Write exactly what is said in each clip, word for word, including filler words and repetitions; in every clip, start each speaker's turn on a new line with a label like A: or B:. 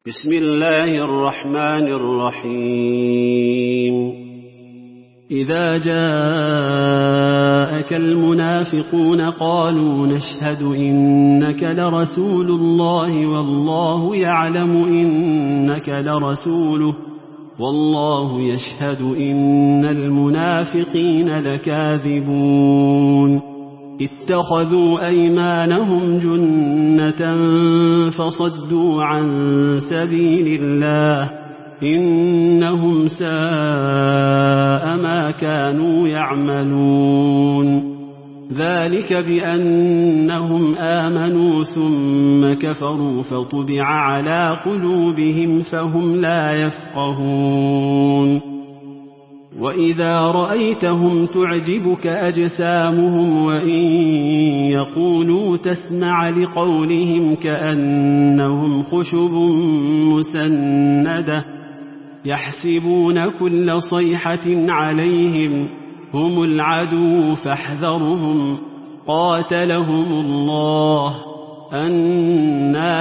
A: بسم الله الرحمن الرحيم
B: إذا جاءك المنافقون قالوا نشهد إنك لرسول الله والله يعلم إنك لرسوله والله يشهد إن المنافقين لكاذبون اتخذوا أيمانهم جنة فصدوا عن سبيل الله إنهم ساء ما كانوا يعملون ذلك بأنهم آمنوا ثم كفروا فطبع على قلوبهم فهم لا يفقهون وإذا رأيتهم تعجبك أجسامهم وإن يقولوا تسمع لقولهم كأنهم خشب مسندة يحسبون كل صيحة عليهم هم العدو فاحذرهم قاتلهم الله أنى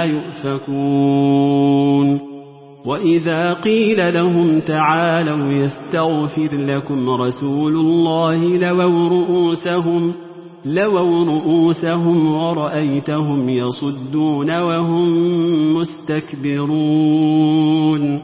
B: يؤفكون وإذا قيل لهم تعالوا يستغفر لكم رسول الله لووا رؤوسهم, لووا رؤوسهم ورأيتهم يصدون وهم مستكبرون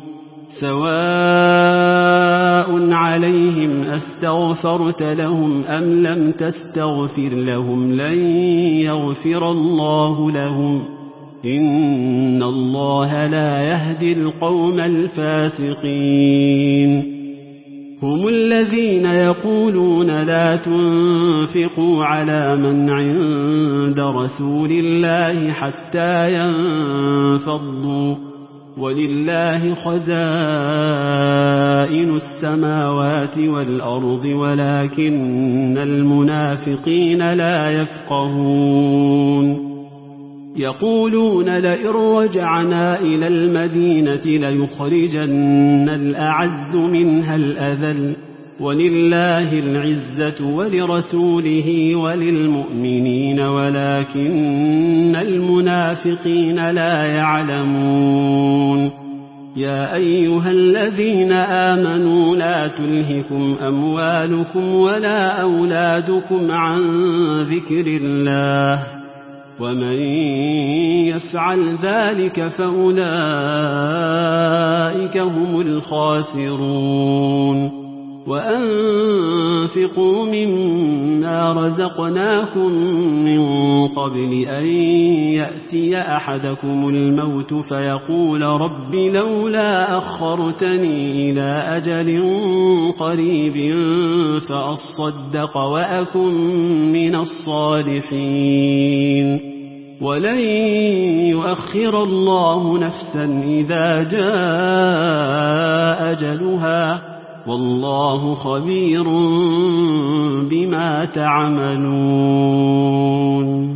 B: سواء عليهم أستغفرت لهم أم لم تستغفر لهم لن يغفر الله لهم إن الله لا يهدي القوم الفاسقين هم الذين يقولون لا تنفقوا على من عند رسول الله حتى ينفضوا ولله خزائن السماوات والأرض ولكن المنافقين لا يفقهون يقولون لئن رجعنا إلى المدينة ليخرجن الأعز منها الأذل ولله العزة ولرسوله وللمؤمنين ولكن المنافقين لا يعلمون يا أيها الذين آمنوا لا تلهكم أموالكم ولا أولادكم عن ذكر الله ومن يفعل ذلك فأولئك هم الخاسرون وأنفقوا مما رزقناكم من قبل أن يأتي أحدكم الموت فيقول رب لولا أخرتني إلى أجل قريب فأصدق وأكن من الصالحين ولن يؤخر الله نفسا إذا جاء أجلها والله خبير بما تعملون